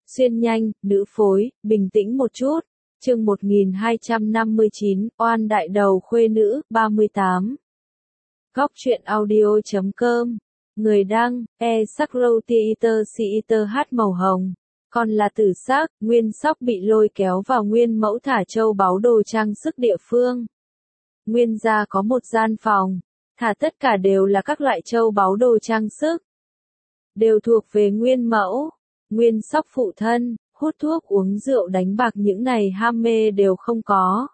Xuyên nhanh, nữ phối, bình tĩnh một chút. Chương 1259, oan đại đầu khuê nữ, 38. Góc truyện audio.com. Người đăng, Sakrow Theater hát màu hồng. Còn là tử sắc, Nguyên Sóc bị lôi kéo vào Nguyên Mẫu thả châu báu đồ trang sức địa phương. Nguyên gia có một gian phòng, thả tất cả đều là các loại châu báu đồ trang sức. Đều thuộc về Nguyên Mẫu. Nguyên Sóc phụ thân, hút thuốc uống rượu đánh bạc những này ham mê đều không có.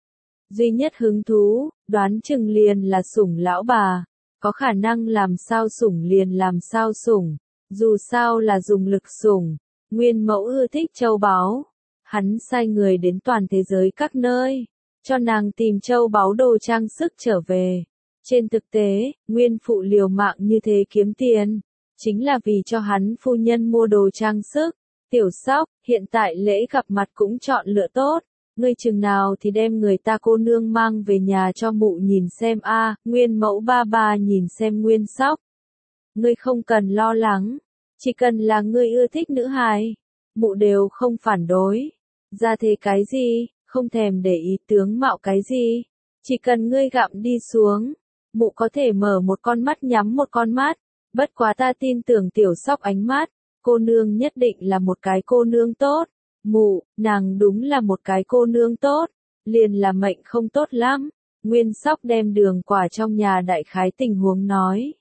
Duy nhất hứng thú, đoán chừng liền là sủng lão bà. Có khả năng làm sao sủng liền làm sao sủng. Dù sao là dùng lực sủng. Nguyên Mẫu ưa thích châu báu. Hắn sai người đến toàn thế giới các nơi, cho nàng tìm châu báu đồ trang sức trở về. Trên thực tế, Nguyên phụ liều mạng như thế kiếm tiền, chính là vì cho hắn phu nhân mua đồ trang sức. Tiểu Sóc, hiện tại lễ gặp mặt cũng chọn lựa tốt. Ngươi chừng nào thì đem người ta cô nương mang về nhà cho mụ nhìn xem a. Nguyên Mẫu ba ba nhìn xem Nguyên Sóc. Ngươi không cần lo lắng, chỉ cần là ngươi ưa thích nữ hài, mụ đều không phản đối. Ra thế cái gì, không thèm để ý tướng mạo cái gì, chỉ cần ngươi gặm đi xuống, mụ có thể mở một con mắt nhắm một con mắt. Bất quá ta tin tưởng Tiểu Sóc ánh mắt, cô nương nhất định là một cái cô nương tốt. Mụ, nàng đúng là một cái cô nương tốt, liền là mệnh không tốt lắm. Nguyên Sóc đem Đường Quả trong nhà đại khái tình huống nói.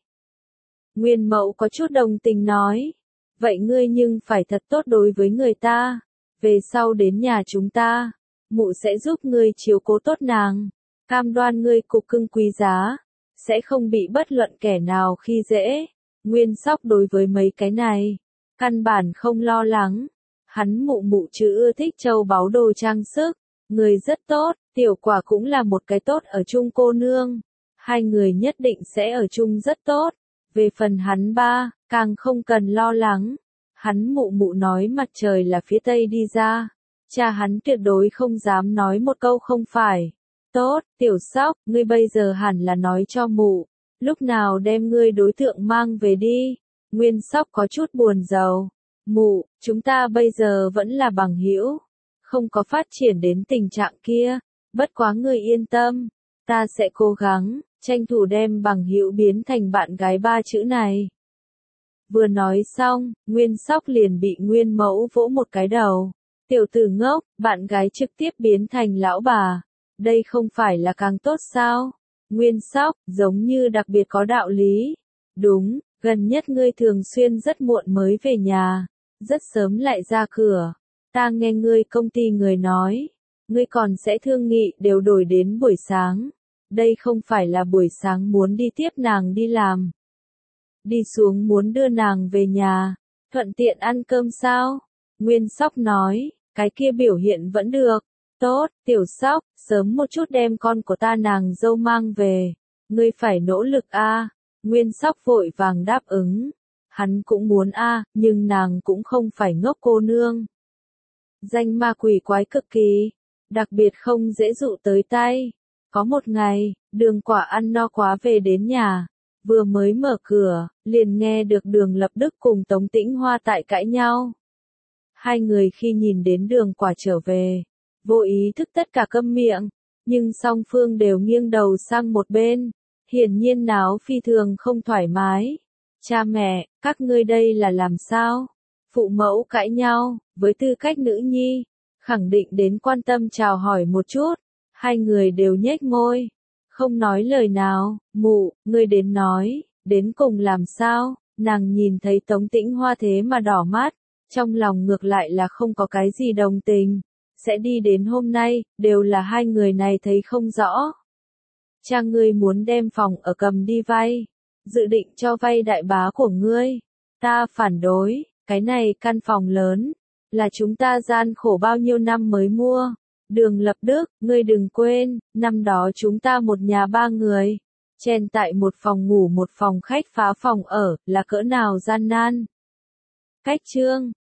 Nguyên Mẫu có chút đồng tình nói, vậy ngươi nhưng phải thật tốt đối với người ta. Về sau đến nhà chúng ta, mụ sẽ giúp ngươi chiếu cố tốt nàng, cam đoan ngươi cục cưng quý giá, sẽ không bị bất luận kẻ nào khi dễ. Nguyên Sóc đối với mấy cái này, căn bản không lo lắng. Hắn mụ chứ ưa thích châu báu đồ trang sức, người rất tốt, Tiểu Quả cũng là một cái tốt ở chung cô nương. Hai người nhất định sẽ ở chung rất tốt. Về phần hắn ba, càng không cần lo lắng. Hắn mụ nói mặt trời là phía tây đi ra, cha hắn tuyệt đối không dám nói một câu không phải. Tốt, Tiểu Sóc, ngươi bây giờ hẳn là nói cho mụ, lúc nào đem ngươi đối tượng mang về đi. Nguyên Sóc có chút buồn rầu. Mụ, chúng ta bây giờ vẫn là bằng hữu, không có phát triển đến tình trạng kia, bất quá ngươi yên tâm, ta sẽ cố gắng, tranh thủ đem bằng hữu biến thành bạn gái ba chữ này. Vừa nói xong, Nguyên Sóc liền bị Nguyên Mẫu vỗ một cái đầu. Tiểu tử ngốc, bạn gái trực tiếp biến thành lão bà, đây không phải là càng tốt sao? Nguyên Sóc, giống như đặc biệt có đạo lý. Đúng, gần nhất ngươi thường xuyên rất muộn mới về nhà, rất sớm lại ra cửa. Ta nghe ngươi công ty người nói, ngươi còn sẽ thương nghị đều đổi đến buổi sáng. Đây không phải là buổi sáng muốn đi tiếp nàng đi làm, đi xuống muốn đưa nàng về nhà, thuận tiện ăn cơm sao? Nguyên Sóc nói, cái kia biểu hiện vẫn được. Tốt, Tiểu Sóc, sớm một chút đem con của ta nàng dâu mang về. Ngươi phải nỗ lực a. Nguyên Sóc vội vàng đáp ứng. Hắn cũng muốn a, nhưng nàng cũng không phải ngốc cô nương. Danh ma quỷ quái cực kỳ, đặc biệt không dễ dụ tới tay. Có một ngày, Đường Quả ăn no quá về đến nhà, vừa mới mở cửa, liền nghe được Đường Lập Đức cùng Tống Tĩnh Hoa tại cãi nhau. Hai người khi nhìn đến Đường Quả trở về, vô ý thức tất cả câm miệng, nhưng song phương đều nghiêng đầu sang một bên, hiển nhiên náo phi thường không thoải mái. Cha mẹ, các ngươi đây là làm sao? Phụ mẫu cãi nhau, với tư cách nữ nhi, khẳng định đến quan tâm chào hỏi một chút. Hai người đều nhếch môi, không nói lời nào. Mụ, ngươi đến nói, đến cùng làm sao? Nàng nhìn thấy Tống Tĩnh Hoa thế mà đỏ mắt, trong lòng ngược lại là không có cái gì đồng tình. Sẽ đi đến hôm nay, đều là hai người này thấy không rõ. Cha ngươi muốn đem phòng ở cầm đi vay, dự định cho vay đại bá của ngươi. Ta phản đối, cái này căn phòng lớn, là chúng ta gian khổ bao nhiêu năm mới mua. Đường Lập Đức, ngươi đừng quên, năm đó chúng ta một nhà ba người, chen tại một phòng ngủ một phòng khách phá phòng ở, là cỡ nào gian nan. Cách chương